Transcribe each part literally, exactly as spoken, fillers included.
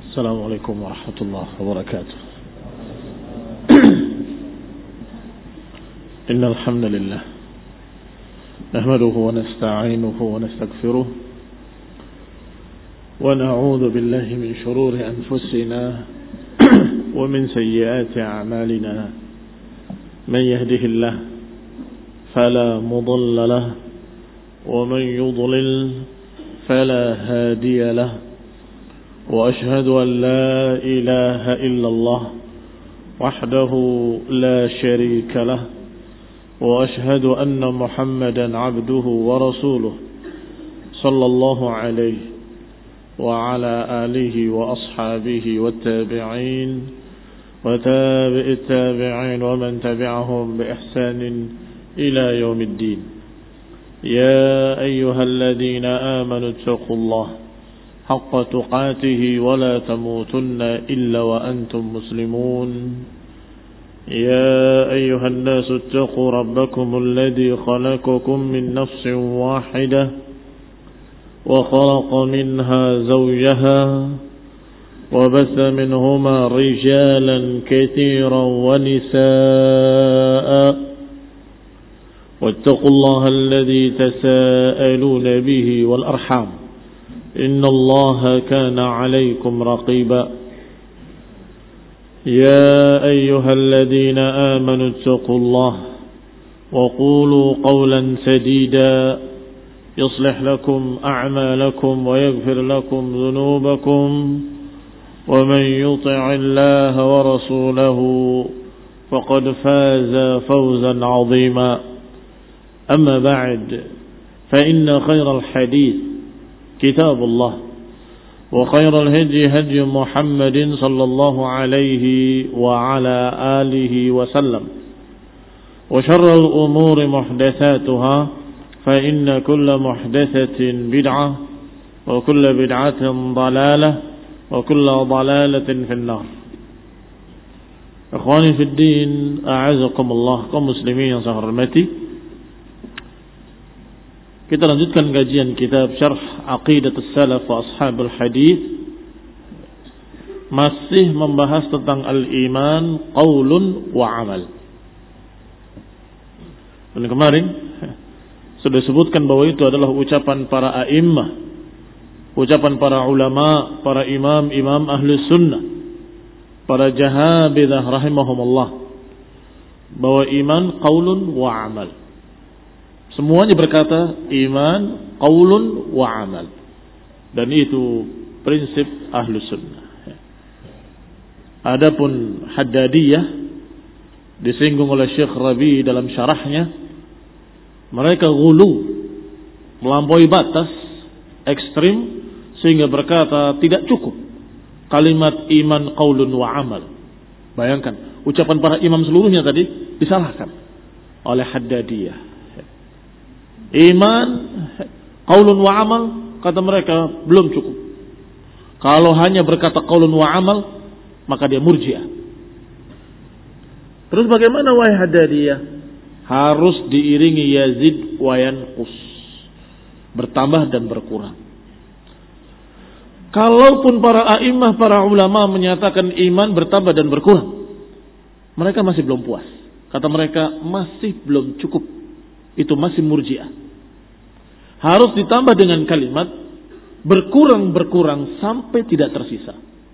السلام عليكم ورحمة الله وبركاته. إن الحمد لله نحمده ونستعينه ونستغفره ونعوذ بالله من شرور أنفسنا ومن سيئات أعمالنا. من يهده الله فلا مضل له ومن يضلل فلا هادي له، وأشهد أن لا إله إلا الله وحده لا شريك له، وأشهد أن محمدا عبده ورسوله صلى الله عليه وعلى آله وأصحابه والتابعين وتابع التابعين ومن تبعهم بإحسان إلى يوم الدين. يا أيها الذين آمنوا اتقوا الله حق تقاته ولا تموتن إلا وأنتم مسلمون. يا أيها الناس اتقوا ربكم الذي خلقكم من نفس واحدة وخلق منها زوجها وبث منهما رجالا كثيرا ونساء، واتقوا الله الذي تساءلون به والأرحام إن الله كان عليكم رقيبا. يا أيها الذين آمنوا اتقوا الله وقولوا قولا سديدا يصلح لكم أعمالكم ويغفر لكم ذنوبكم، ومن يطع الله ورسوله فقد فاز فوزا عظيما. أما بعد، فإن خير الحديث كتاب الله، وخير الهدي هدي محمد صلى الله عليه وعلى آله وسلم، وشر الأمور محدثاتها، فإن كل محدثة بدعة وكل بدعة ضلالة وكل ضلالة في النار. Ikhwani fi din, a'azakumullah, kaum muslimin yang saya hormati. Kita lanjutkan kajian kitab Syarh Aqidatus Salaf wa Ashabul Hadith, masih membahas tentang al-iman qaulun wa amal. Dan kemarin sudah disebutkan bahwa itu adalah ucapan para a'immah, ucapan para ulama, para imam-imam ahli sunnah, para jahabidah rahimahumullah, bahwa iman qaulun wa amal. Semuanya berkata iman qaulun wa amal, dan itu prinsip ahlu sunnah. Adapun Haddadiyah disinggung oleh Syekh Rabi dalam syarahnya, mereka ghulu, melampaui batas, ekstrim, sehingga berkata tidak cukup kalimat iman qaulun wa amal. Bayangkan, ucapan para imam seluruhnya tadi disalahkan oleh Haddadiyah. Iman qaulun wa amal, kata mereka, belum cukup. Kalau hanya berkata qaulun wa amal, maka dia murji'ah. Terus bagaimana wahai Haddadiyah? Harus diiringi yazid wa yanqus, bertambah dan berkurang. Kalaupun para a'immah, para ulama menyatakan iman bertambah dan berkurang, mereka masih belum puas. Kata mereka, masih belum cukup. Itu masih murji'ah. Harus ditambah dengan kalimat berkurang-berkurang sampai tidak tersisa.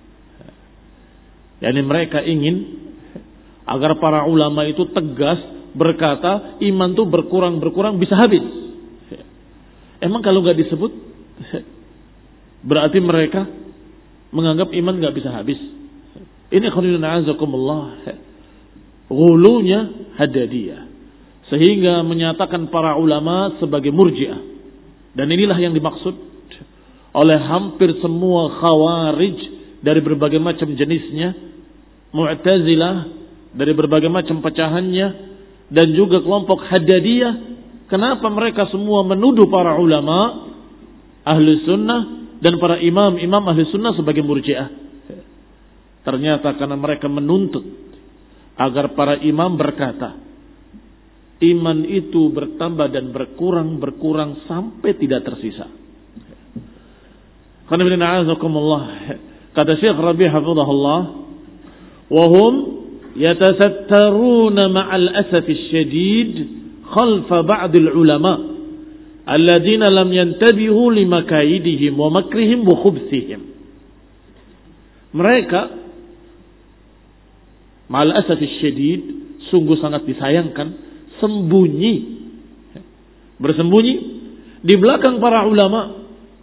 Yani mereka ingin agar para ulama itu tegas berkata iman itu berkurang-berkurang bisa habis. Emang kalau nggak disebut berarti mereka menganggap iman nggak bisa habis. Ini khairuun a'azakumullah, ghulunya Haddadiyah, sehingga menyatakan para ulama sebagai murji'ah. Dan inilah yang dimaksud oleh hampir semua khawarij dari berbagai macam jenisnya, Mu'tazilah dari berbagai macam pecahannya, dan juga kelompok Haddadiyah. Kenapa mereka semua menuduh para ulama ahli sunnah dan para imam-imam ahli sunnah sebagai murji'ah? Ternyata karena mereka menuntut agar para imam berkata iman itu bertambah dan berkurang, berkurang sampai tidak tersisa. Kata Syekh Rabi' hafizahullah, wa hum yatasattaruna ma'al asaf asyadid khalfa ba'd al-ulama alladziina lam yantabihu limakaidihim wa makrihim wa khubthihim. Mereka ma'al asaf asyadid sungguh sangat disayangkan sembunyi, bersembunyi di belakang para ulama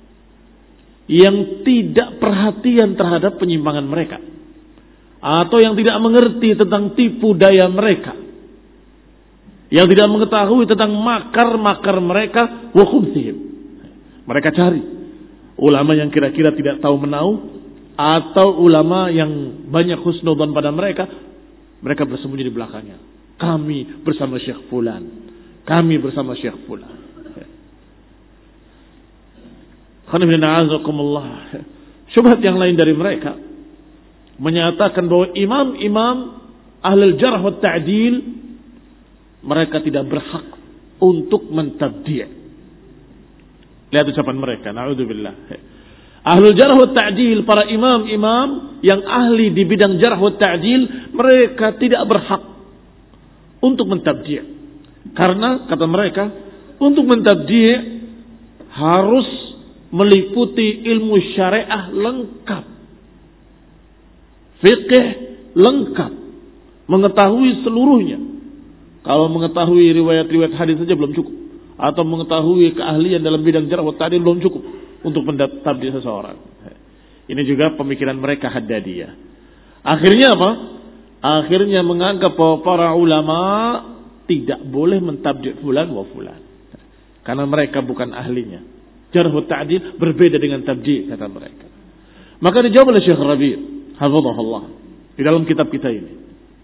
yang tidak perhatian terhadap penyimpangan mereka, atau yang tidak mengerti tentang tipu daya mereka, yang tidak mengetahui tentang makar-makar mereka, wa khubthihim. Mereka cari ulama yang kira-kira tidak tahu menau, atau ulama yang banyak husnudzon pada mereka. Mereka bersembunyi di belakangnya. Kami bersama Syekh Fulan, kami bersama Syekh Fulan. Syubhat yang lain dari mereka menyatakan bahwa imam-imam ahlul jarh wa ta'dil mereka tidak berhak untuk mentabdi'. Lihat ucapan mereka, na'udzubillah. Ahlul jarh wa ta'dil, para imam-imam yang ahli di bidang jarh wa ta'dil, mereka tidak berhak untuk mentabdi'. Karena kata mereka, untuk mentabdi' harus meliputi ilmu syariah lengkap, fiqh lengkap, mengetahui seluruhnya. Kalau mengetahui riwayat-riwayat hadis saja belum cukup, atau mengetahui keahlian dalam bidang jarh wa ta'dil belum cukup untuk mentabdi' seseorang. Ini juga pemikiran mereka Haddadiyah. Akhirnya apa? Akhirnya menganggap bahwa para ulama tidak boleh mentabdi' fulan wa fulan, karena mereka bukan ahlinya. Jarh wa ta'dil berbeda dengan tabdi', kata mereka. Maka dijawab oleh Syekh Rabi' hafizahullah di dalam kitab kita ini.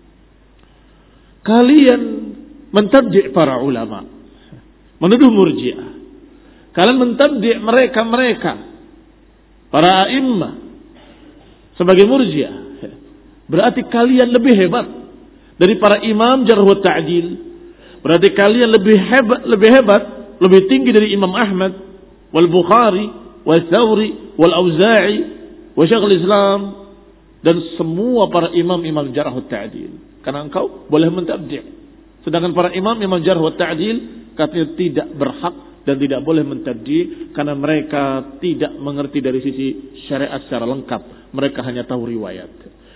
Kalian mentabdi' para ulama, menuduh Murji'ah. Kalian mentabdi' mereka-mereka, para a'immah sebagai Murji'ah. Berarti kalian lebih hebat dari para imam jarh wa ta'dil. Berarti kalian lebih hebat, lebih hebat, lebih tinggi dari Imam Ahmad, wal Bukhari, wal Thawri, wal Auza'i, wa Syekhul Islam, dan semua para imam-imam jarh wa ta'dil. Karena engkau boleh mentabdi'. Sedangkan para imam-imam jarh wa ta'dil katanya tidak berhak dan tidak boleh mentabdi' karena mereka tidak mengerti dari sisi syariat secara lengkap. Mereka hanya tahu riwayat.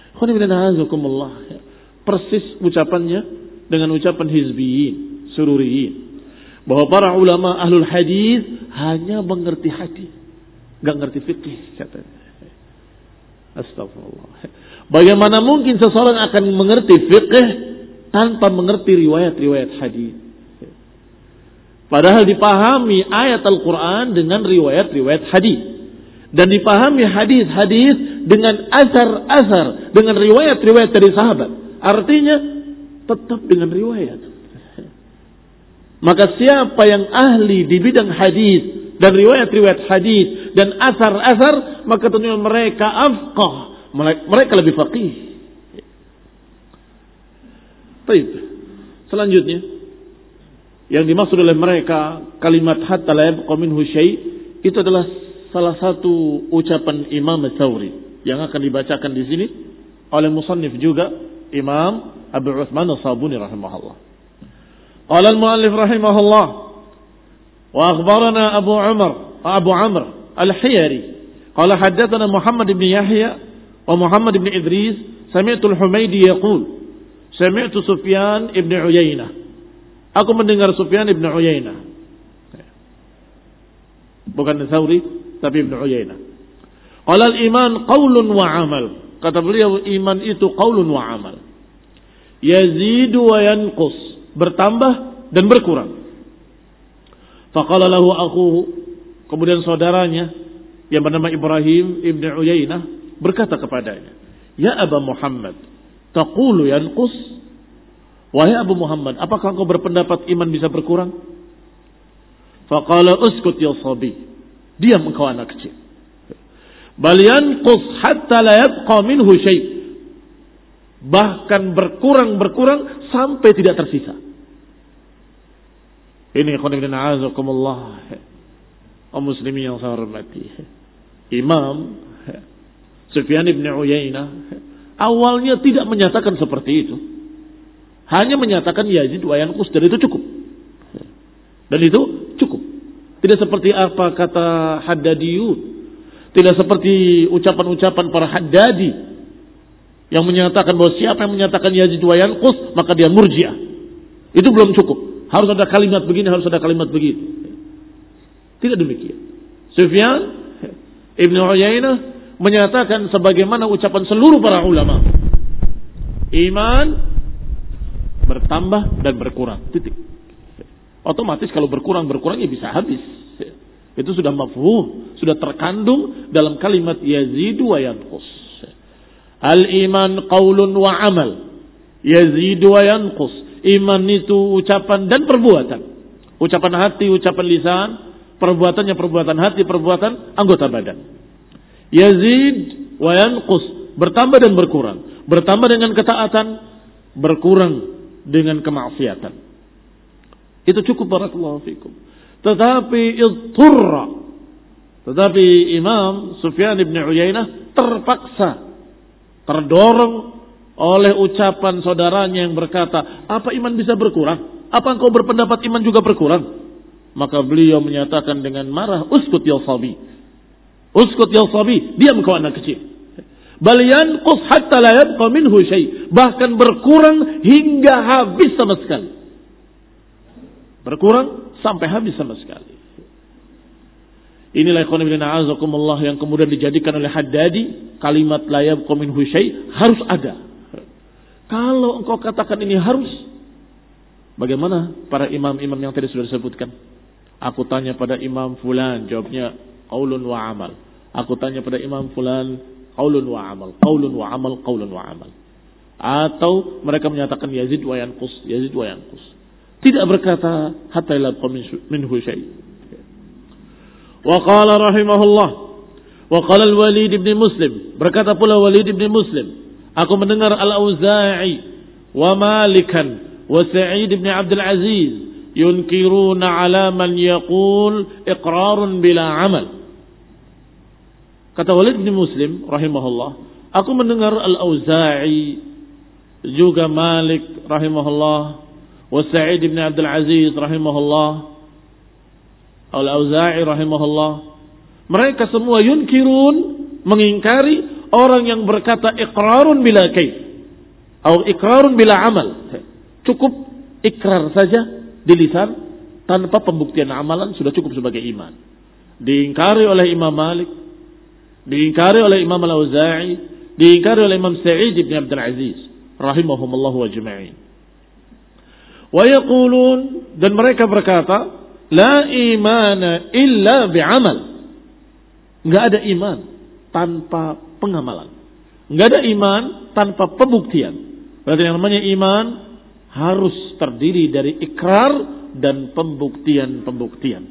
Persis ucapannya dengan ucapan hizbiyin, sururiyin, bahwa para ulama ahlul hadis hanya mengerti hadis, enggak ngerti fikih, katanya. Astagfirullah. Bagaimana mungkin seseorang akan mengerti fikih tanpa mengerti riwayat-riwayat hadis? Padahal dipahami ayat Al-Quran dengan riwayat-riwayat hadis, dan dipahami hadis-hadis dengan asar-asar, dengan riwayat-riwayat dari sahabat. Artinya tetap dengan riwayat. Maka siapa yang ahli di bidang hadis dan riwayat-riwayat hadis dan asar-asar, maka tentunya mereka afqah, mereka lebih faqih. Baik. Selanjutnya, yang dimaksud oleh mereka kalimat hatta la yabqa minhu syai', itu adalah salah satu ucapan Imam Tsawri yang akan dibacakan di sini oleh musannif juga Imam Abu Utsman As-Sabuni rahimahullah. Qala al-muallif rahimahullah wa akhbarana Abu Umar Abu Amr al-Hiyari qala haddatsana Muhammad ibn Yahya wa Muhammad ibn Idris sami'tu al-Humaydi yaqul sami'tu Sufyan ibn Uyainah, aku mendengar Sufyan ibn Uyainah, bukan Tsawri tapi ibn Uyainah. Qala al-iman qaulun wa amal, kata beliau iman itu qaulun wa amal, yazidu wa yanqus, bertambah dan berkurang. Faqala lahu akhuhu, kemudian saudaranya yang bernama Ibrahim ibn Uyainah berkata kepadanya, ya Aba Muhammad, taqulu yanqus? Wahai Abu Muhammad, apakah engkau berpendapat iman bisa berkurang? Faqala uskut ya sabi, diam engkau anak kecil. Bal yanqus hatta la yabqa minhu syai', bahkan berkurang-berkurang sampai tidak tersisa. Ini ikhwan ibn a'azakumullah, kaum muslimin yang saya hormati. Imam Sufyan ibn Uyainah awalnya tidak menyatakan seperti itu. Hanya menyatakan yazid wa yanqus, dan itu cukup. Dan itu cukup. Tidak seperti apa kata Haddadiyun. Tidak seperti ucapan-ucapan para Haddadi yang menyatakan bahwa siapa yang menyatakan yazid wa yanqus maka dia murji'ah. Itu belum cukup. Harus ada kalimat begini, harus ada kalimat begitu. Tidak demikian. Sufyan ibn Uyainah menyatakan sebagaimana ucapan seluruh para ulama. Iman bertambah dan berkurang. Titik. Otomatis kalau berkurang-berkurang ya bisa habis. Itu sudah mafhum, sudah terkandung dalam kalimat yazidu wa yanqus. Al-iman qaulun wa amal. Yazidu wa yanqus. Iman itu ucapan dan perbuatan. Ucapan hati, ucapan lisan, perbuatannya perbuatan hati, perbuatan anggota badan. Yazid wa yanqus, bertambah dan berkurang. Bertambah dengan ketaatan, berkurang dengan kemaksiatan. Itu cukup, barakallahu fikum. Tetapi idturra, tetapi Imam Sufyan ibn Uyainah terpaksa, terdorong oleh ucapan saudaranya yang berkata, apa iman bisa berkurang? Apa engkau berpendapat iman juga berkurang? Maka beliau menyatakan dengan marah, uskut ya sabi. Uskut ya sabi, diam kau anak kecil. Bal yanqus hatta la yabqa minhu syai'. Bahkan berkurang hingga habis sama sekali. Berkurang sampai habis sama sekali. Inilah ikhwan fillah a'azakumullah yang kemudian dijadikan oleh Haddadi kalimat la yabqa minhu syai' harus ada. Kalau engkau katakan ini harus, bagaimana para imam-imam yang tadi sudah disebutkan? Aku tanya pada imam fulan, jawabnya qaulun wa amal. Aku tanya pada imam fulan, qaulun wa amal, qaulun wa amal, qaulun wa amal. Atau mereka menyatakan yazid wa yanqus, yazid wa yanqus. Tidak berkata hatta la yabqa minhu syai'. Wa qala rahimahullah, wa qala al-Walid ibn Muslim, berkata pula Walid ibn Muslim, aku mendengar Al-Auza'i wa Malikan wa Sa'id ibn Abdul Aziz yunkiruna ala man yaqul iqrarun bila amal. Kata Walid bin Muslim rahimahullah, aku mendengar Al-Auza'i juga Malik rahimahullah wa Sa'id ibn Abdul Aziz rahimahullah, Al-Auza'i rahimahullah, mereka semua yunkirun, mengingkari orang yang berkata iqrarun bila kaif atau iqrarun bila amal. Cukup ikrar saja di lisan tanpa pembuktian amalan sudah cukup sebagai iman. Diingkari oleh Imam Malik, diingkari oleh Imam Al-Auza'i, diingkari oleh Imam Sa'id ibn Abdul Aziz rahimahumullahu ajma'in. Wa yaqulun, dan mereka berkata la imana illa bi'amal. Enggak ada iman tanpa pengamalan. Enggak ada iman tanpa pembuktian. Berarti yang namanya iman harus terdiri dari ikrar dan pembuktian-pembuktian.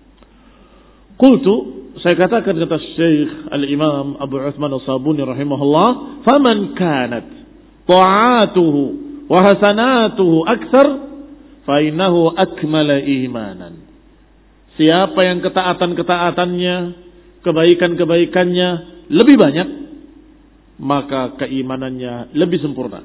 Qultu, saya katakan kata Syekh Al-Imam Abu Uthman As-Sabuni rahimahullah, faman kanat ta'atuhu wa hasanatuhu aktsar fa innahu akmala imanan. Siapa yang ketaatan-ketaatannya, kebaikan-kebaikannya lebih banyak, maka keimanannya lebih sempurna.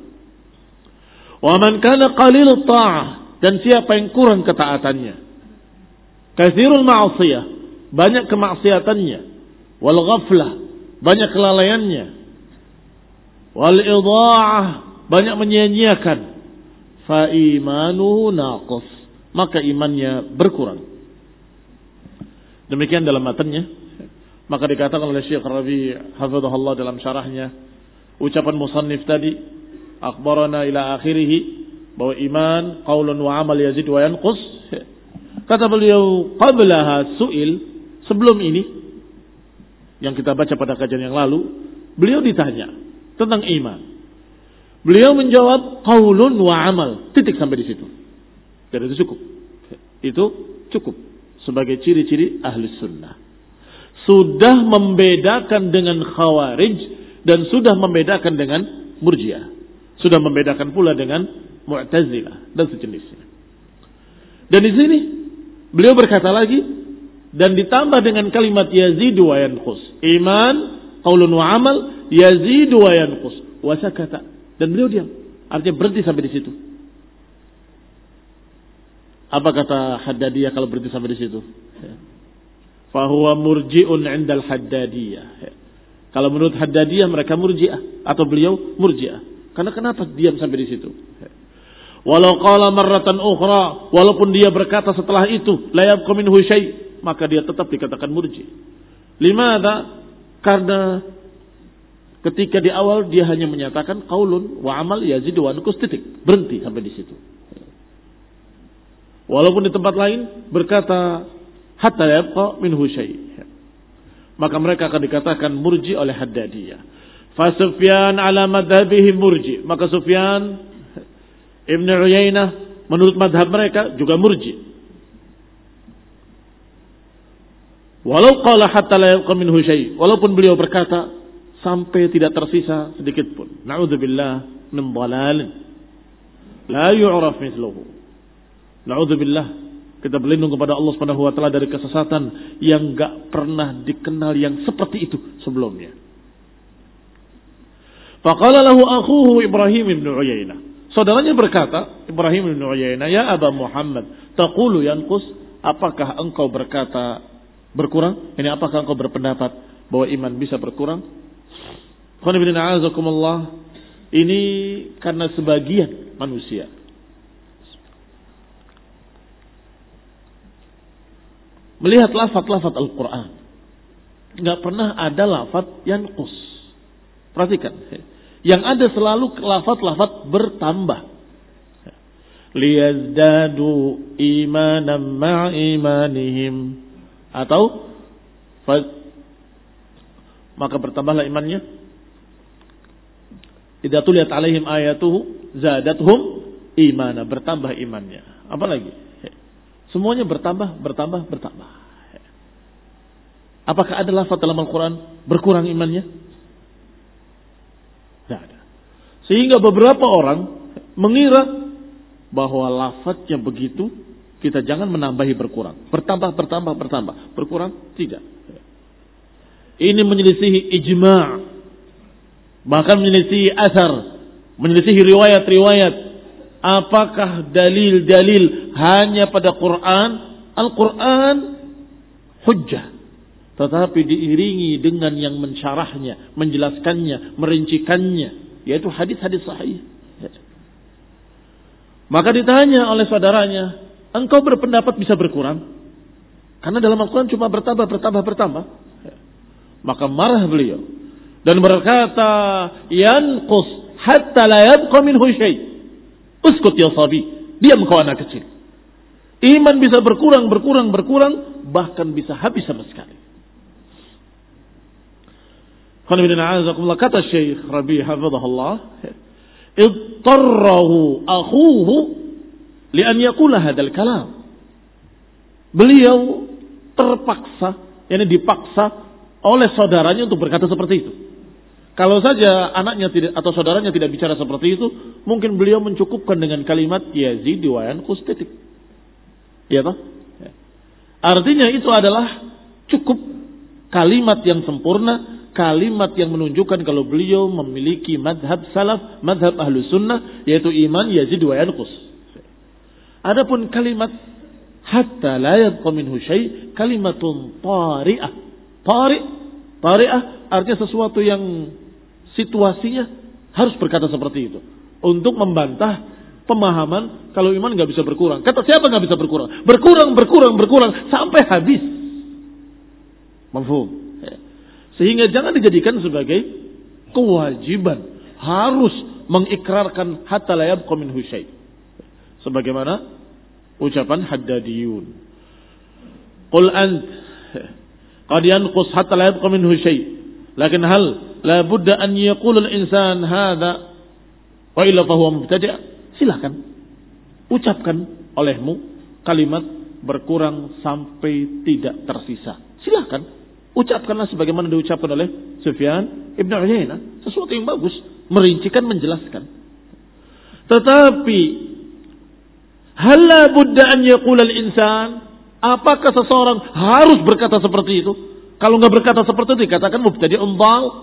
Wa man kana qalil ta'ah, dan siapa yang kurang ketaatannya, katsirul ma'siyah, banyak kemaksiatannya, wal ghaflah, banyak kelalaiannya, wal idha'ah, banyak menyia-nyiakan, fa imanuhu naqis, maka imannya berkurang. Demikian dalam matanya. Maka dikatakan oleh Syekh Rabi' hafizahullah dalam syarahnya, ucapan musannif tadi akhbarana ila akhirih, bahwa iman qaulun wa amal yazid wa yanqus. Kata beliau, qablaha su'il, sebelum ini yang kita baca pada kajian yang lalu, beliau ditanya tentang iman. Beliau menjawab qaulun wa amal, titik sampai di situ. Dan itu cukup. Itu cukup sebagai ciri-ciri ahli sunnah. Sudah membedakan dengan khawarij dan sudah membedakan dengan murjiah. Sudah membedakan pula dengan mu'tazilah dan sejenisnya. Dan di sini beliau berkata lagi, dan ditambah dengan kalimat yazidu wa yanqus. Iman, qaulun wa amal, yazidu wa yanqus wa sakata. Dan beliau diam. Artinya berhenti sampai di situ. Apa kata Haddadiyah kalau berhenti sampai di situ? Fahuwa murji'un 'indal Haddadiyah. Kalau menurut Haddadiyah mereka murji'ah atau beliau murji'ah. Karena kenapa diam sampai di situ? Walau qala marratan ukhra, walaupun dia berkata setelah itu la yabqa minhu syai', maka dia tetap dikatakan murji'. Limadha? Karena ketika di awal dia hanya menyatakan qaulun wa amal yazid wa yanqus titik, berhenti sampai di situ. Walaupun di tempat lain berkata hatta yabqa minhu syai', maka mereka akan dikatakan murji oleh Haddadiyah. Fa Sufyan ala madhhabihi murji, maka Sufyan Ibn Uyainah menurut madhab mereka juga murji. Walau qala hatta la yabqa minhu syai', walaupun beliau berkata sampai tidak tersisa sedikit pun. Na'udzubillah min dhalal la yu'raf mithluhu. Na'udzubillah, kita berlindung kepada Allah Subhanahu wa taala dari kesesatan yang enggak pernah dikenal yang seperti itu sebelumnya. Faqala lahu akhuhu Ibrahim ibn Uyainah. Saudaranya berkata, Ibrahim ibn Uyainah, "Ya Aba Muhammad, taqulu yanqus? Apakah engkau berkata berkurang? Ini apakah engkau berpendapat bahwa iman bisa berkurang?" Ini karena sebagian manusia melihat lafaz-lafaz Al-Quran, nggak pernah ada lafaz yanqus. Perhatikan, yang ada selalu lafaz-lafaz bertambah. Liyazdadu imanan ma'a imanihim, atau maka bertambahlah imannya. Idza tuliyat alaihim ayatuhu zadatuhum imana, bertambah imannya. Apa lagi? Semuanya bertambah, bertambah, bertambah. Apakah ada lafaz dalam Al-Quran berkurang imannya? Tidak ada. Sehingga beberapa orang mengira bahwa lafaznya begitu, kita jangan menambahi berkurang. Bertambah, bertambah, bertambah. Berkurang? Tidak. Ini menyelisihi ijma'. Bahkan menyelisihi asar. Menyelisihi riwayat-riwayat. Apakah dalil-dalil hanya pada Quran? Al-Quran hujjah, tetapi diiringi dengan yang mensyarahnya, menjelaskannya, merincikannya, yaitu hadis-hadis sahih. Maka ditanya oleh saudaranya, engkau berpendapat bisa berkurang? Karena dalam Al-Quran cuma bertambah, bertambah, bertambah. Maka marah beliau dan berkata, yanqus hatta la yabqa minhu syai'. Uskut ya sabi, diam kau anak kecil. Iman bisa berkurang, berkurang, berkurang, bahkan bisa habis sama sekali. Kata Syekh Rabi' hafizahullah, idtarrahu akhuhu li an yaqula hadzal kalam. Beliau terpaksa, yakni dipaksa oleh saudaranya untuk berkata seperti itu. Kalau saja anaknya tidak atau saudaranya tidak bicara seperti itu, mungkin beliau mencukupkan dengan kalimat yazid wa yanqus titik. Ya toh? Artinya itu adalah cukup kalimat yang sempurna, kalimat yang menunjukkan kalau beliau memiliki madhab salaf, madhab ahlu sunnah, yaitu iman yazid wa yanqus. Adapun kalimat hatta la yabqa minhu syai', kalimatun tari'ah. Tari', tari'ah artinya sesuatu yang situasinya harus berkata seperti itu untuk membantah pemahaman kalau iman nggak bisa berkurang. Kata siapa nggak bisa berkurang? Berkurang, berkurang, berkurang sampai habis. Mafhum? Sehingga jangan dijadikan sebagai kewajiban harus mengikrarkan hatta la yabqa minhu syai'. Sebagaimana ucapan Haddadiyun. Qul ant qad yanqus hatta la yabqa minhu syai'. Lakin hal la budda an yaqul al-insan hadha wa illa fa huwa mubtadi'. Silakan ucapkan olehmu kalimat berkurang sampai tidak tersisa. Silakan ucapkanlah sebagaimana diucapkan oleh Sufyan Ibn Uyainah, sesuatu yang bagus, merincikan, menjelaskan. Tetapi hal la budda an yaqul al-insan, apakah seseorang harus berkata seperti itu? Kalau enggak berkata seperti itu dikatakan mubtadi'un dhal.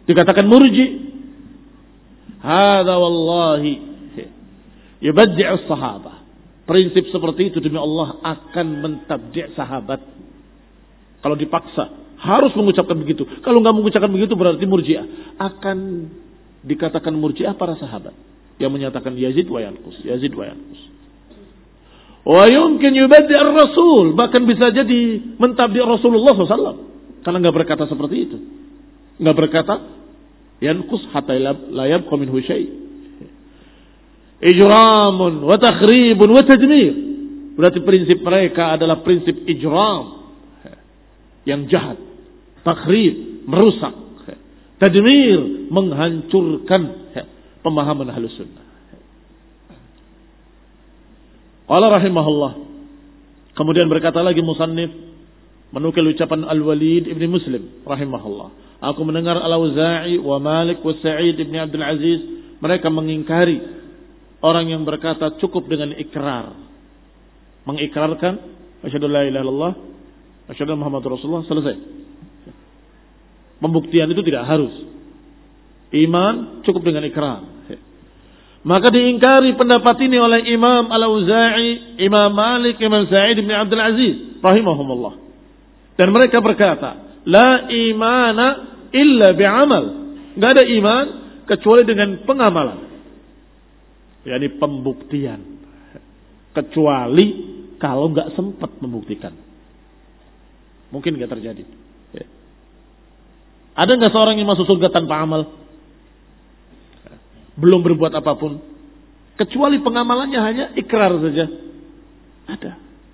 dikatakan murji. Hadza wallahi yubaddi'u sahabah. Prinsip seperti itu demi Allah akan mentabdi' sahabat. Kalau dipaksa harus mengucapkan begitu. Kalau nggak mengucapkan begitu berarti murji'ah. Akan dikatakan murji'ah para sahabat yang menyatakan yazid wa yanqus, yazid wa yanqus. Wa yumkin yubaddi' ar-rasul, bahkan bisa jadi mentabdi' Rasulullah shallallahu alaihi wasallam karena nggak berkata seperti itu. Nggak berkata yanqus hatta la yabqa minhu syai'. Ijramun wa takhribun wa tadmir. Berarti prinsip mereka adalah prinsip ijram, yang jahat, takhrib, merusak, tadmir, menghancurkan pemahaman Ahlus Sunnah. Qala rahimahullah. Kemudian berkata lagi musannif menukil ucapan Al-Walid ibn Muslim rahimahullah. Aku mendengar Al-Auza'i wa Malik wa Sa'id ibn Abdul Aziz, mereka mengingkari orang yang berkata cukup dengan ikrar. Mengikrarkan asyhadu la ilaha illallah, asyhadu Muhammadur Rasulullah, selesai. Pembuktian itu tidak harus. Iman cukup dengan ikrar. Maka diingkari pendapat ini oleh Imam Al-Auza'i, Imam Malik, Imam Sa'id bin Abdul Aziz rahimahumullah. Dan mereka berkata, la imana illa bi'amal. Enggak ada iman kecuali dengan pengamalan. yakni pembuktian. Kecuali kalau enggak sempat membuktikan. Mungkin enggak terjadi. Ya. Ada enggak seorang yang masuk surga tanpa amal? Belum berbuat apapun, kecuali pengamalannya hanya ikrar saja. Ada.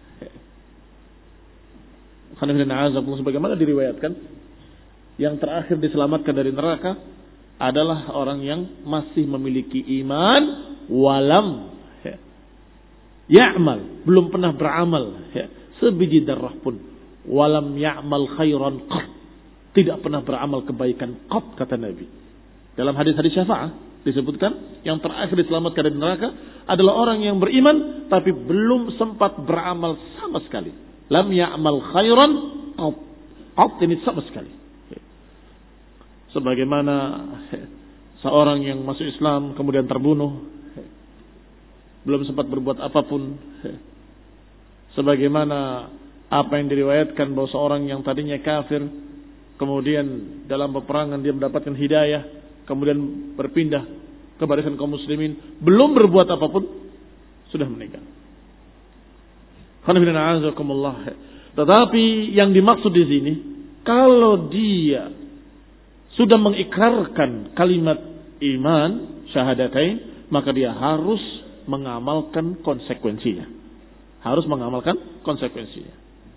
Sebagaimana diriwayatkan, yang terakhir diselamatkan dari neraka adalah orang yang masih memiliki iman walam ya'mal, belum pernah beramal sebiji darah pun, walam ya'mal khairan qat, tidak pernah beramal kebaikan qat, kata Nabi. Dalam hadis-hadis syafaat disebutkan yang terakhir diselamatkan dari neraka adalah orang yang beriman tapi belum sempat beramal sama sekali. Lam ya'mal khairan qat, qat ini sama sekali. Sebagaimana seorang yang masuk Islam kemudian terbunuh, belum sempat berbuat apapun. Sebagaimana apa yang diriwayatkan bahwa seorang yang tadinya kafir kemudian dalam peperangan dia mendapatkan hidayah, kemudian berpindah ke barisan kaum muslimin, belum berbuat apapun sudah meninggal. Tetapi yang dimaksud di sini, kalau dia sudah mengikrarkan kalimat iman syahadatain, maka dia harus mengamalkan konsekuensinya. Harus mengamalkan konsekuensinya.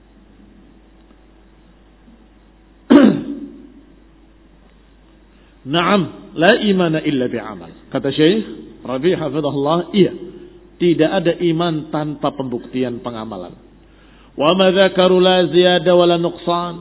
Naam, la imana illa bi'amal. Kata Syekh Rabi' hafizahullah, iya, tidak ada iman tanpa pembuktian pengamalan. Wa ma dzakaru la ziyada wa la nuqsan.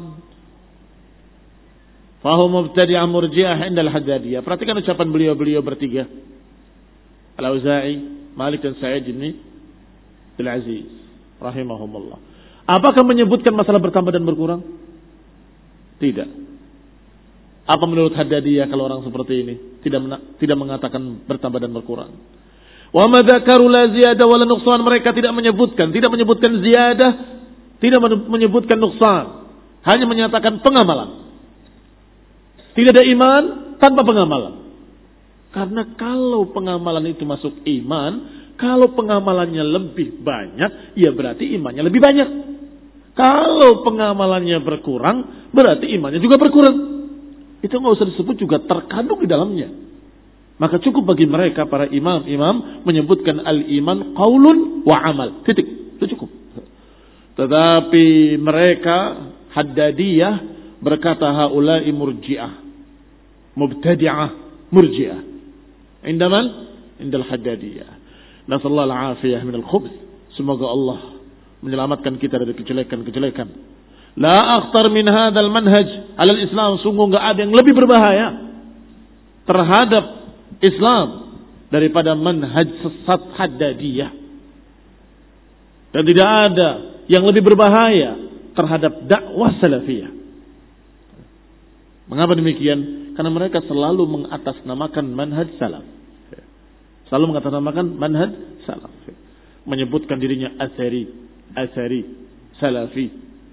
Fa hum mubtadi'ah murji'ah 'inda al-Haddadiyah. Perhatikan ucapan beliau-beliau bertiga. Al-Auza'i, Malik dan Sa'id bin Abdul Aziz rahimahumullah. Apakah menyebutkan masalah bertambah dan berkurang? Tidak. Apa menurut Haddadiyah kalau orang seperti ini tidak tidak mengatakan bertambah dan berkurang? Wa ma dzakaru la ziyada wa la nuqsan, mereka tidak menyebutkan, tidak menyebutkan ziyadah, tidak menyebutkan nuqsan, hanya menyatakan pengamalan. Tidak ada iman tanpa pengamalan. Karena kalau pengamalan itu masuk iman, kalau pengamalannya lebih banyak, ya berarti imannya lebih banyak. Kalau pengamalannya berkurang, berarti imannya juga berkurang. Itu nggak usah disebut, juga terkandung di dalamnya. Maka cukup bagi mereka para imam-imam menyebutkan al-iman qaulun wa amal. Titik. Itu cukup. Tetapi mereka Haddadiyah berkata haula'i murji'ah, mubtadi'ah, murji'ah. Indaman indal Haddadiyah. Nasallahu al-afiyah minal khubth. Semoga Allah menyelamatkan kita dari kejelekan-kejelekan. La akhtar min hadzal manhaj alal Islam, sungguh enggak ada yang lebih berbahaya terhadap Islam daripada manhaj sesat Haddadiyah. Dan tidak ada yang lebih berbahaya terhadap dakwah salafiyah. Mengapa demikian? Karena mereka selalu mengatasnamakan manhaj salaf. Selalu mengatasnamakan manhaj salaf. Menyebutkan dirinya asari, asari, salafi.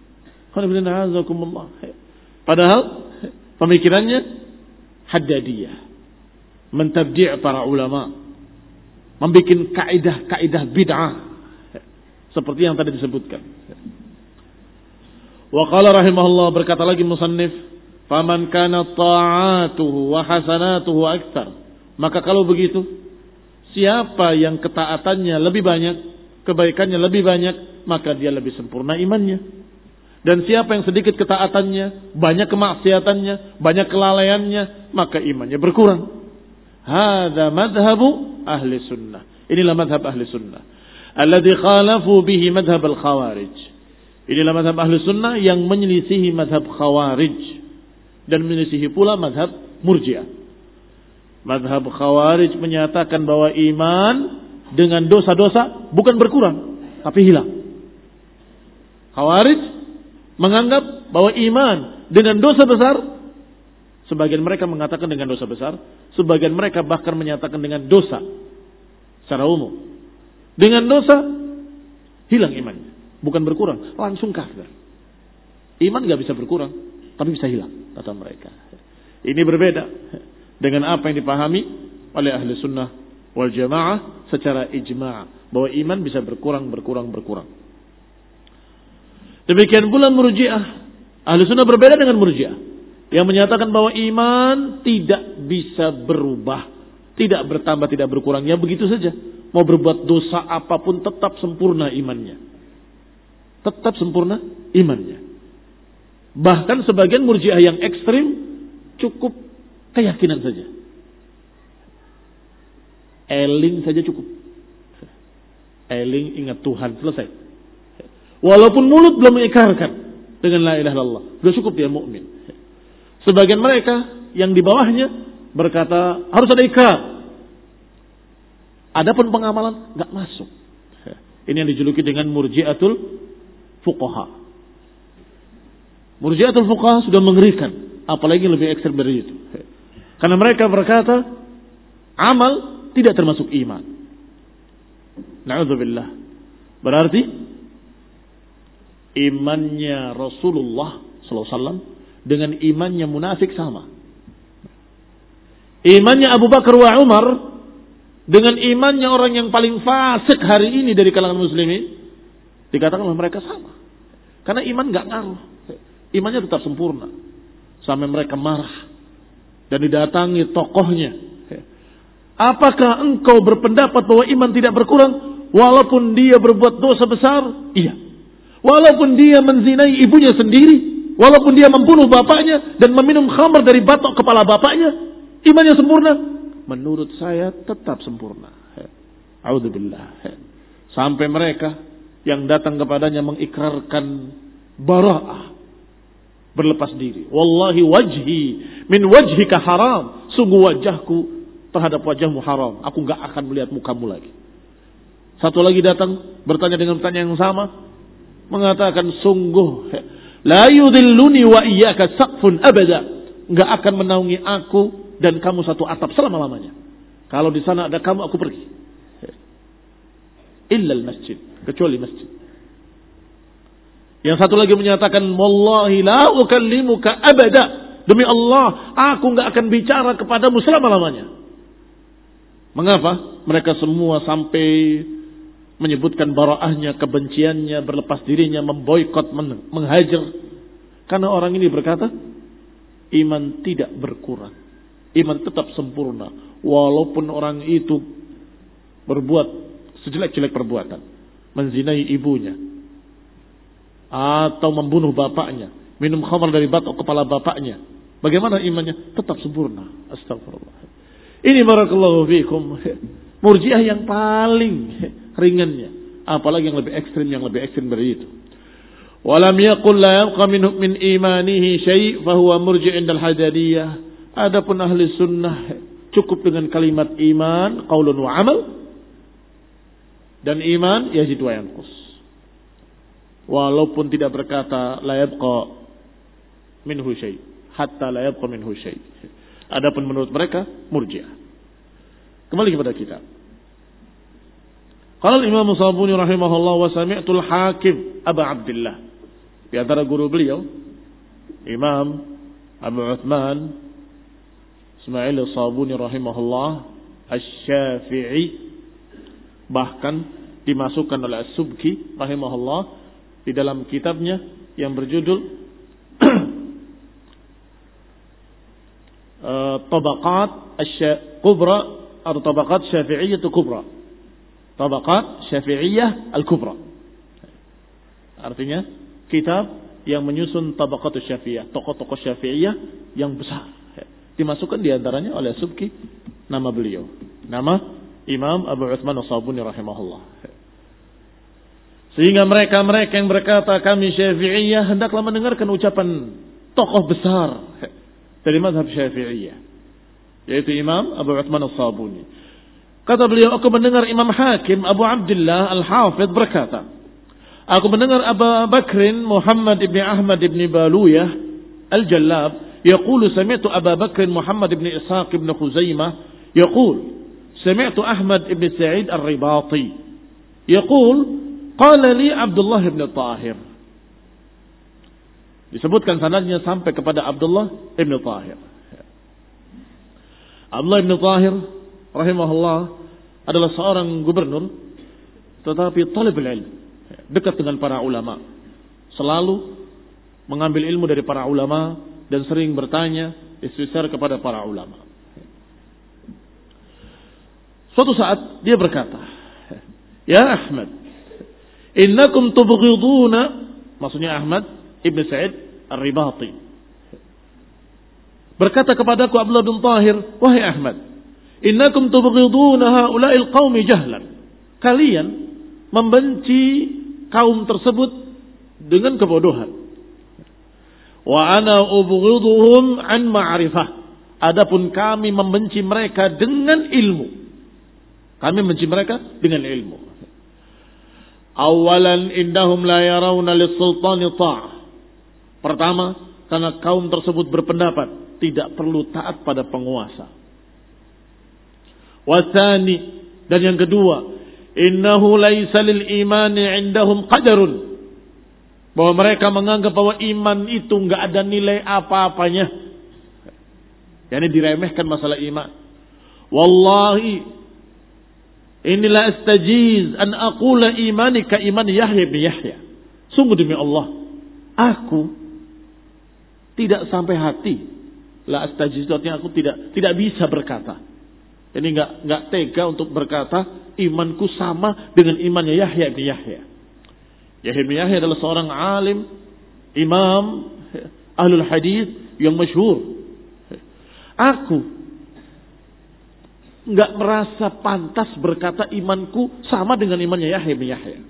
Padahal pemikirannya haddadiyah. Mentabdi' para ulama. Membikin kaidah-kaidah bid'ah. Seperti yang tadi disebutkan. Wa qala rahimahullah, berkata lagi musannif, faman kana ta'atuhu wa hasanatuhu aktsar. Maka kalau begitu, siapa yang ketaatannya lebih banyak, kebaikannya lebih banyak, maka dia lebih sempurna imannya. Dan siapa yang sedikit ketaatannya, banyak kemaksiatannya, banyak kelalaiannya, maka imannya berkurang. Hadza madhhabu ahli sunnah. Inilah madhab ahli sunnah. Alladhi khalafu bihi madhab al-khawarij. Inilah madhab ahli sunnah yang menyelisihi madhab khawarij. Dan menyelisihi pula madhab murji'ah. Madhab khawarij menyatakan bahwa iman dengan dosa-dosa bukan berkurang, tapi hilang. Khawarij menganggap bahwa iman dengan dosa besar, sebagian mereka mengatakan dengan dosa besar, sebagian mereka bahkan menyatakan dengan dosa secara umum. Dengan dosa hilang imannya, bukan berkurang, langsung kafir. Iman gak bisa berkurang, tapi bisa hilang, kata mereka. Ini berbeda dengan apa yang dipahami oleh ahli sunnah wal jamaah secara ijma', bahwa iman bisa berkurang, berkurang, berkurang. Demikian pula murji'ah. Ahli sunnah berbeda dengan murji'ah, yang menyatakan bahwa iman tidak bisa berubah, tidak bertambah, tidak berkurang. Ya begitu saja. Mau berbuat dosa apapun tetap sempurna imannya. Tetap sempurna imannya. Bahkan sebagian murji'ah yang ekstrim cukup keyakinan saja. Eling saja cukup. Eling ingat Tuhan, selesai. Walaupun mulut belum mengikrarkan dengan la ilaha illallah, sudah cukup dia mukmin. Sebagian mereka yang di bawahnya berkata harus ada ikrar. Adapun pengamalan enggak masuk. Ini yang dijuluki dengan murji'atul fuqaha. Murji'atul fuqaha sudah mengerikan, apalagi lebih ekstrem dari itu. Karena mereka berkata amal tidak termasuk iman. Na'udzubillah. Berarti imannya Rasulullah sallallahu alaihi wasallam dengan imannya munafik sama. Imannya Abu Bakar wa Umar dengan imannya orang yang paling fasik hari ini dari kalangan muslimin, dikatakan oleh mereka sama. Karena iman gak ngaruh. Imannya tetap sempurna. Sampai mereka marah dan didatangi tokohnya. Apakah engkau berpendapat bahwa iman tidak berkurang walaupun dia berbuat dosa besar? Iya. Walaupun dia menzinai ibunya sendiri, walaupun dia membunuh bapaknya dan meminum khamr dari batok kepala bapaknya, imannya sempurna? Menurut saya tetap sempurna. A'udzubillah. Sampai mereka yang datang kepadanya mengikrarkan bara'ah, berlepas diri. Wallahi wajhi min wajhika haram. Sungguh wajahku terhadap wajahmu haram. Aku gak akan melihat mukamu lagi. Satu lagi datang bertanya dengan pertanyaan yang sama, mengatakan sungguh la yudhilluni wa iyyaka saqfun abada. Gak akan menaungi aku dan kamu satu atap selama-lamanya. Kalau di sana ada kamu, aku pergi. Illal masjid, kecuali masjid. Yang satu lagi menyatakan wallahi la ukallimuka abada. Demi Allah, aku enggak akan bicara kepadamu selama-lamanya. Mengapa? Mereka semua sampai menyebutkan bara'ahnya, kebenciannya, berlepas dirinya, memboikot, menghajar. Karena orang ini berkata, iman tidak berkurang. Iman tetap sempurna. Walaupun orang itu berbuat sejelek-jelek perbuatan. Menzinai ibunya. Atau membunuh bapaknya. Minum khamar dari batok kepala bapaknya. Bagaimana imannya? Tetap sempurna. Astagfirullah. Ini barakallahu fiikum. Murji'ah yang paling ringannya. Apalagi yang lebih ekstrim, yang lebih ekstrim dari itu. Walam yaqul la yabqa min min imanihi syai' fa huwa murji' indal hadadiyah. Adapun ahli sunnah cukup dengan kalimat iman, qaulun wa amal. Dan iman yazid wa yanqus. Walaupun tidak berkata la yabqa minhu syai', hatta la yabqa minhu syai'. Adapun menurut mereka Murji'ah. Kembali kepada kitab. Qala Imam Sabuni rahimahullah wa sami'tul Hakim Abu Abdullah. Di antara guru beliau Imam Abu Uthman Ismail Sabuni rahimahullah Asy-Syafi'i, bahkan dimasukkan oleh As-Subki rahimahullah di dalam kitabnya yang berjudul Tabaqat Asy-Kubra atau Tabaqat Syafi'iyyah Kubra. Tabaqat Syafi'iyah Al-Kubra. Artinya kitab yang menyusun Tabaqat Syafi'iyah, tokoh-tokoh Syafi'iyah yang besar. Dimasukkan di antaranya oleh Subki nama beliau. Nama Imam Abu Uthman As-Sabuni rahimahullah. Sehingga mereka-mereka yang berkata kami Syafi'iyah hendaklah mendengarkan ucapan tokoh besar dari mazhab Syafi'iyah, yaitu Imam Abu Uthman As-Sabuni. Kata beliau, aku mendengar Imam Hakim Abu Abdullah Al-Hafidh berkata, aku mendengar Abu Bakrin Muhammad ibn Ahmad ibn Baluyah Al-Jallab yaqulu sami'tu Abu Bakrin Muhammad ibn Ishaq ibn Khuzaimah yaqul sami'tu Ahmad ibn Sa'id Ar-Ribati yaqul qala li Abdullah ibn Tahir. Disebutkan sanadnya sampai kepada Abdullah ibn Tahir. Abdullah ibn Tahir rahimahullah adalah seorang gubernur, tetapi talibul ilm, dekat dengan para ulama, selalu mengambil ilmu dari para ulama dan sering bertanya istisar kepada para ulama. Suatu saat dia berkata, ya Ahmad, innakum tubghiduna, maksudnya Ahmad ibn Sa'id Ar-Ribati, berkata kepadaku Abdullah bin Tahir, wahai Ahmad, innakum tubghiduna haula'il qaumi jahlan. Kalian membenci kaum tersebut dengan kebodohan. Wa ana ubghiduhum an ma'rifah. Adapun kami membenci mereka dengan ilmu. Kami membenci mereka dengan ilmu. Awalan indahum la yarawna lis-sultani ta'ah. Pertama, karena kaum tersebut berpendapat tidak perlu taat pada penguasa. Wasani, dan yang kedua, innahu laisa lil imani indahum qadarun, bahwa mereka menganggap bahwa iman itu enggak ada nilai apa-apanya, yakni diremehkan masalah iman. Wallahi inni la astajiz an aqula imani ka iman Yahya bin Yahya. Sungguh demi Allah, aku tidak sampai hati, la astajiz, artinya aku tidak tidak bisa berkata. Ini enggak enggak tega untuk berkata imanku sama dengan imannya Yahya bin Yahya. Yahya bin Yahya adalah seorang alim, imam ahlul hadis yang masyhur. Aku enggak merasa pantas berkata imanku sama dengan imannya Yahya bin Yahya.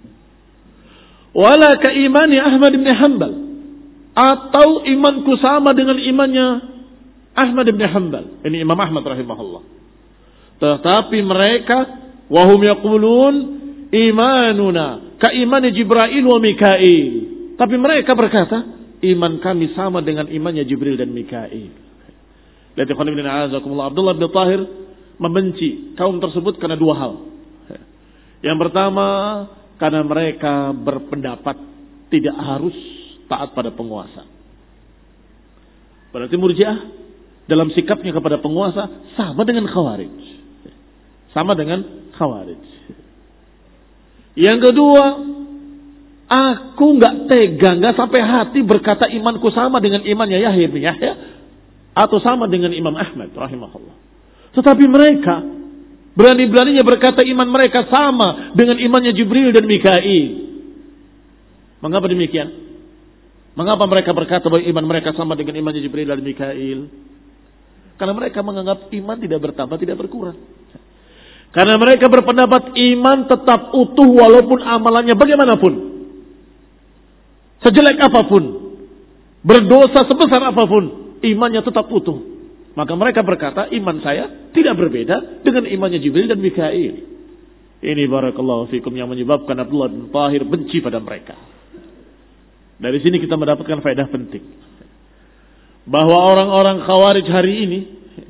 Wala ka imani Ahmad bin Hanbal, atau imanku sama dengan imannya Ahmad bin Hanbal. Ini Imam Ahmad rahimahullah. Tetapi mereka wahum yaqulun imanuna ka imani Jibril wa Mikail. Tapi mereka berkata iman kami sama dengan imannya Jibril dan Mikail. Lihat ikhwan ibn a'azakumullah, Abdullah bin Tahir membenci kaum tersebut karena dua hal. Yang pertama, karena mereka berpendapat tidak harus taat pada penguasa. Berarti Murji'ah dalam sikapnya kepada penguasa sama dengan Khawarij. Sama dengan Khawarij. Yang kedua, aku nggak tega, nggak sampai hati berkata imanku sama dengan imannya Yahya bin Yahya atau sama dengan Imam Ahmad rahimahullah. Tetapi mereka berani-beraninya berkata iman mereka sama dengan imannya Jibril dan Mikail. Mengapa demikian? Mengapa mereka berkata bahwa iman mereka sama dengan imannya Jibril dan Mikail? Karena mereka menganggap iman tidak bertambah, tidak berkurang. Karena mereka berpendapat iman tetap utuh walaupun amalannya bagaimanapun. Sejelek apapun, berdosa sebesar apapun, imannya tetap utuh. Maka mereka berkata iman saya tidak berbeda dengan imannya Jibril dan Mikail. Ini barakallahu fikum yang menyebabkan Abdullah bin Tahir benci pada mereka. Dari sini kita mendapatkan faedah penting. bahwa orang-orang Khawarij hari ini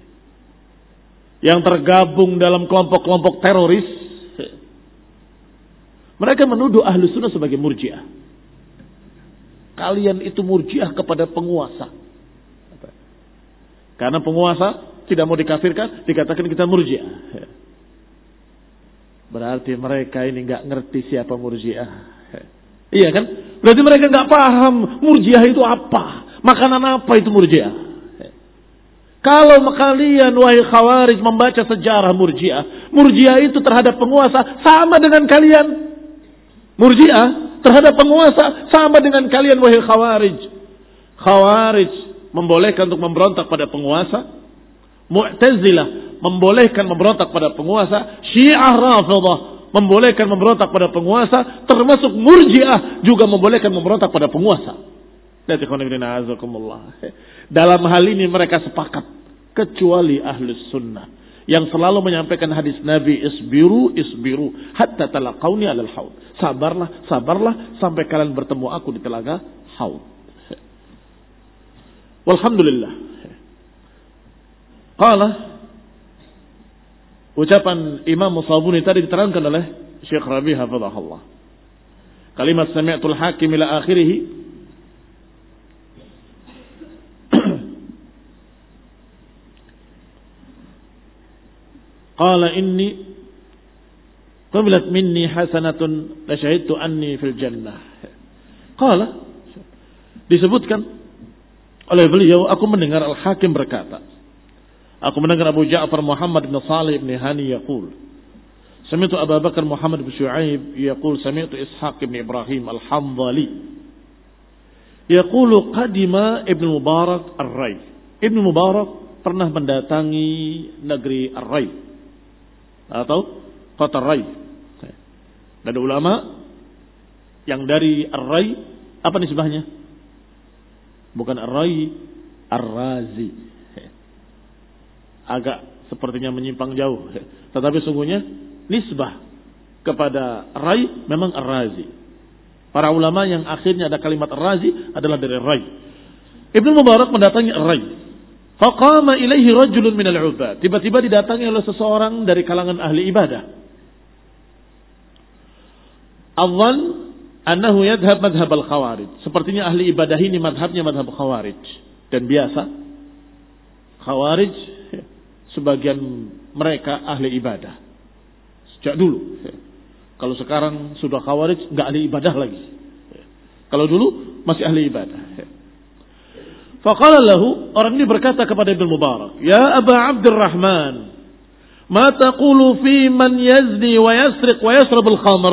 yang tergabung dalam kelompok-kelompok teroris, mereka menuduh ahlu sunnah sebagai murjiah. Kalian itu murjiah kepada penguasa. Karena penguasa tidak mau dikafirkan, dikatakan kita murjiah. Berarti mereka ini nggak ngerti siapa murjiah. Iya kan? Berarti mereka nggak paham murjiah itu apa. Makanan apa itu murjiah? Kalau kalian wahai Khawarij membaca sejarah murjiah, murjiah itu terhadap penguasa sama dengan kalian. Murjiah terhadap penguasa sama dengan kalian wahai Khawarij. Khawarij membolehkan untuk memberontak pada penguasa. Mu'tazilah membolehkan memberontak pada penguasa. Syiah Rafidah membolehkan memberontak pada penguasa. Termasuk Murji'ah juga membolehkan memberontak pada penguasa. Dalam hal ini mereka sepakat, kecuali Ahlus Sunnah yang selalu menyampaikan hadis Nabi, isbiru isbiru hatta talaqauni alal haud. Sabarlah, sabarlah sampai kalian bertemu aku di telaga haud. Walhamdulillah. Qala, ucapan Imam Musabuni tadi diterangkan oleh Syekh Rabi hafizahullah. Kalimat sami'tul hakim ila akhirih. Qala inni qabilat minni hasanatun la syahidtu anni fil jannah. Qala, disebutkan oleh beliau, aku mendengar Al-Hakim berkata, aku mendengar Abu Ja'far Muhammad bin Salih bin Hani yaqul, sami'tu Abu Bakar Muhammad bin Syu'aib yaqul, sami'tu Ishaq bin Ibrahim Al-Hanzali yaqulu qadima Ibn Mubarak Ar-Ray. Ibn Mubarak pernah mendatangi negeri Ar-Ray atau kota Ray. Dan ulama yang dari Ar-Ray, apa nisbahnya? Bukan Ar-Ray, Ar-Razi. Agak sepertinya menyimpang jauh. Tetapi sungguhnya nisbah kepada Ray memang Ar-Razi. Para ulama yang akhirnya ada kalimat Ar-Razi adalah dari Ray. Ibnu Mubarak mendatangi Ar-Ray. Faqama ilaihi rajulun minal ubad. Tiba-tiba didatangi oleh seseorang dari kalangan ahli ibadah. Adhan annahu yadhhab madhhab al-khawarij. Sepertinya ahli ibadah ini madhabnya madhab khawarij. Dan biasa khawarij sebagian mereka ahli ibadah. Sejak dulu. Kalau sekarang sudah khawarij enggak ahli ibadah lagi. Kalau dulu masih ahli ibadah. Faqala lahu, orang ini berkata kepada Ibnu Mubarak, ya Aba Abdurrahman, ma taqulu fi man yazni wa yasriq wa yasrabul khamr?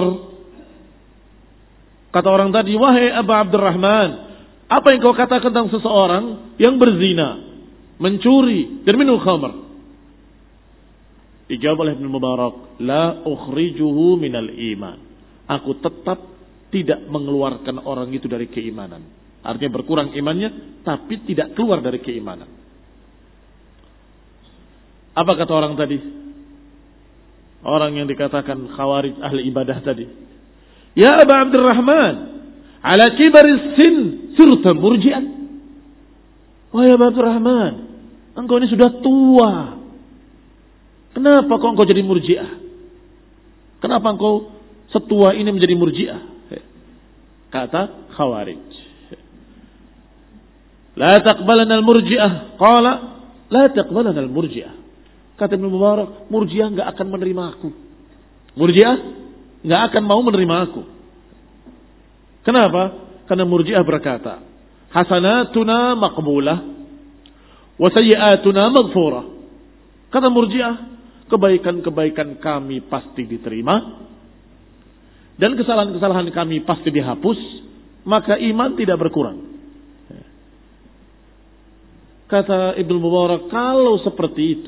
Kata orang tadi, wahai Aba Abdurrahman, apa yang kau katakan tentang seseorang yang berzina, mencuri dan minum khamr? Dijawab oleh Ibnu Mubarak, la ukhrijuhu minal iman. Aku tetap tidak mengeluarkan orang itu dari keimanan. Artinya berkurang imannya, tapi tidak keluar dari keimanan. Apa kata orang tadi? Orang yang dikatakan khawarij ahli ibadah tadi. Ya Aba Abdurrahman, ala kibaris sin sirta murji'an. Wahai Aba Abdurrahman, engkau ini sudah tua. Kenapa kok engkau jadi murji'ah? Kenapa engkau setua ini menjadi murji'ah? Kata khawarij. La taqbalana al-murji'ah. Qala la taqbalana al-murji'ah. Kata Ibnu Mubarak, murji'ah enggak akan menerima aku. Murji'ah enggak akan mau menerima aku. Kenapa? Karena murji'ah berkata, hasanatuna maqbulah wa sayyi'atuna maghfurah. Kata murji'ah, kebaikan-kebaikan kami pasti diterima dan kesalahan-kesalahan kami pasti dihapus, maka iman tidak berkurang. Kata Ibnu Mubarak, kalau seperti itu,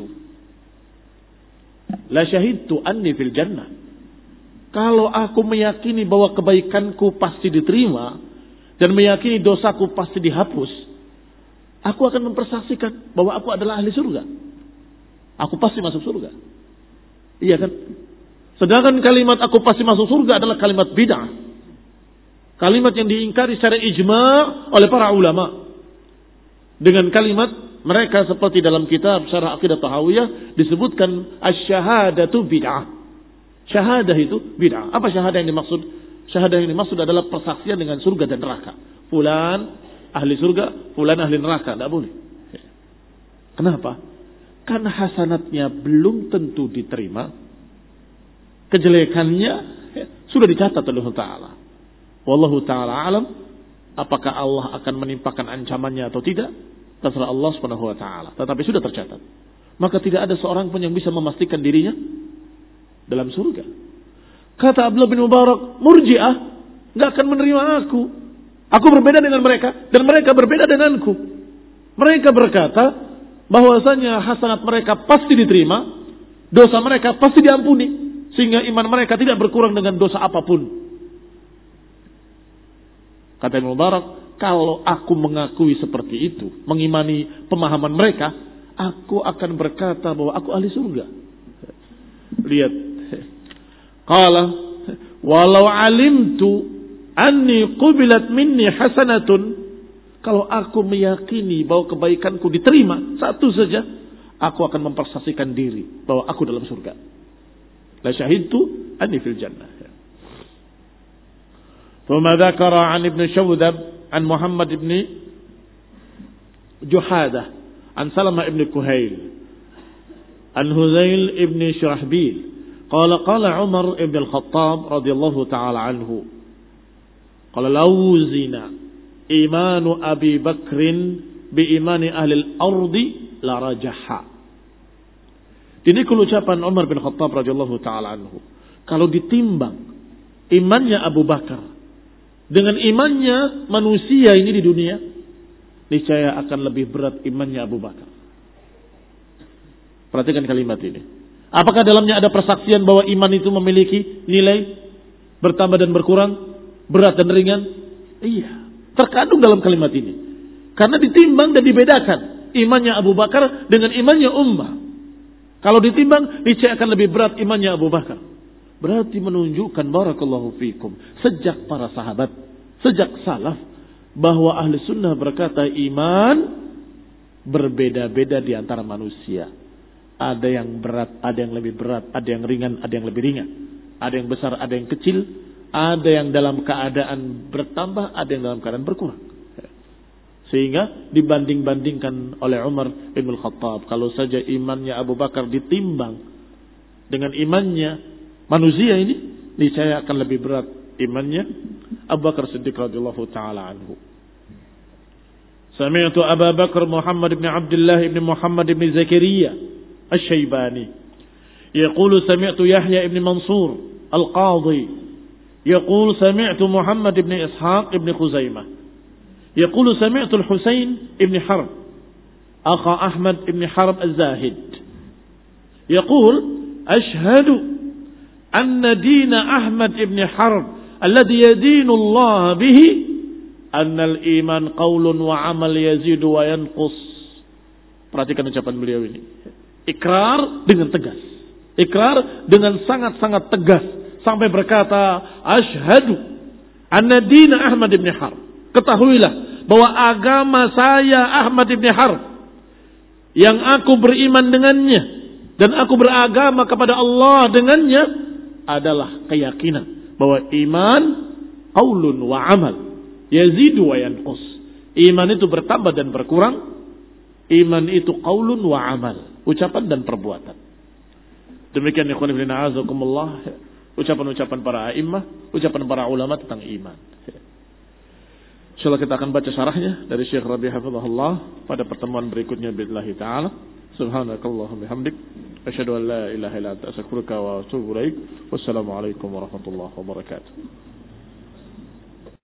la syahidtu anni fil jannah. Kalau aku meyakini bahwa kebaikanku pasti diterima dan meyakini dosaku pasti dihapus, aku akan mempersaksikan bahwa aku adalah ahli surga. Aku pasti masuk surga. Iya kan? Sedangkan kalimat aku pasti masuk surga adalah kalimat bid'ah. Kalimat yang diingkari secara ijma' oleh para ulama. dengan kalimat mereka seperti dalam kitab Syarah Aqidah Tahawiyah disebutkan asy-syahadatu bid'ah. Syahadah itu bid'ah. Apa syahadah yang dimaksud? Syahadah yang dimaksud adalah persaksian dengan surga dan neraka. Fulan ahli surga, fulan ahli neraka. Tidak boleh. Kenapa? Karena hasanatnya belum tentu diterima. Kejelekannya sudah dicatat oleh Allah Ta'ala. Wallahu ta'ala alam. Apakah Allah akan menimpakan ancamannya atau tidak? Terserah Allah subhanahu wa ta'ala. Tetapi sudah tercatat. Maka tidak ada seorang pun yang bisa memastikan dirinya dalam surga. Kata Abdullah bin Mubarak, Murji'ah gak akan menerima aku. Aku berbeda dengan mereka. Dan mereka berbeda denganku. Mereka berkata bahwasanya hasanat mereka pasti diterima. Dosa mereka pasti diampuni. Sehingga iman mereka tidak berkurang dengan dosa apapun. Kata Ibn Mubarak, kalau aku mengakui seperti itu, mengimani pemahaman mereka, aku akan berkata bahwa aku ahli surga. Lihat. Qala, walau alimtu anni qubilat minni hasanatun, kalau aku meyakini bahwa kebaikanku diterima, satu saja, aku akan mempersaksikan diri bahwa aku dalam surga. La syahidtu anni fil jannah. ثم ذكر عن ابن شوذب عن محمد بن جحادة عن سلمة بن كهيل عن هذيل بن شرحبيل قال قال عمر بن الخطاب رضي الله تعالى عنه قال لو زنا إيمان أبي بكر بإيمان أهل الأرض لرجح. Ini ucapan Umar bin Khattab radhiyallahu taala anhu. Kalau ditimbang imannya Abu Bakar dengan imannya manusia ini di dunia, niscaya akan lebih berat imannya Abu Bakar. Perhatikan kalimat ini. Apakah dalamnya ada persaksian bahwa iman itu memiliki nilai bertambah dan berkurang, berat dan ringan? Iya, terkandung dalam kalimat ini. Karena ditimbang dan dibedakan imannya Abu Bakar dengan imannya ummah. Kalau ditimbang, niscaya akan lebih berat imannya Abu Bakar. Berarti menunjukkan barakallahu fikum sejak para sahabat, sejak salaf, bahwa ahli sunnah berkata iman berbeda-beda di antara manusia. Ada yang berat, ada yang lebih berat, ada yang ringan, ada yang lebih ringan. Ada yang besar, ada yang kecil, ada yang dalam keadaan bertambah, ada yang dalam keadaan berkurang. Sehingga dibanding-bandingkan oleh Umar bin Khattab, kalau saja imannya Abu Bakar ditimbang dengan imannya manusia ini, niscaya akan lebih berat imannya Abu Bakar Siddiq radhiyallahu taala anhu. Sami'tu Abu Bakar Muhammad bin Abdullah bin Muhammad bin Zakaria Asy-Syaibani yaqulu sami'tu Yahya bin Mansur Al-Qadhi yaqulu sami'tu Muhammad bin Ishaq bin Khuzaimah yaqulu sami'tu Al-Husain bin Harb akha Ahmad bin Harb Az-Zahid yaqul ashhadu أن دين أحمد بن حرب الذي يدين الله به أن الإيمان قول وعمل يزيد وينقص. Perhatikan ucapan beliau ini. Ikrar dengan tegas. Ikrar dengan sangat-sangat tegas. Sampai berkata, Ashhadu anna din Ahmad ibn Harb. Ketahuilah bahwa agama saya Ahmad ibn Harb, yang aku beriman dengannya dan aku beragama kepada Allah dengannya, adalah keyakinan bahwa iman qaulun wa amal yazidu wa yanqus. Iman itu bertambah dan berkurang. Iman itu qaulun wa amal, ucapan dan perbuatan. Demikian ikhwan fillah azakumullah, ucapan-ucapan para a'immah, ucapan para ulama tentang iman. Insyaallah kita akan baca syarahnya dari Syekh Rabi' hafizahullah pada pertemuan berikutnya billahi taala. Subhanakallahumma bihamdik asyhadu an la ilaha illa anta astaghfiruka wa atubu ilaik. Wassalamu alaikum warahmatullahi wabarakatuh.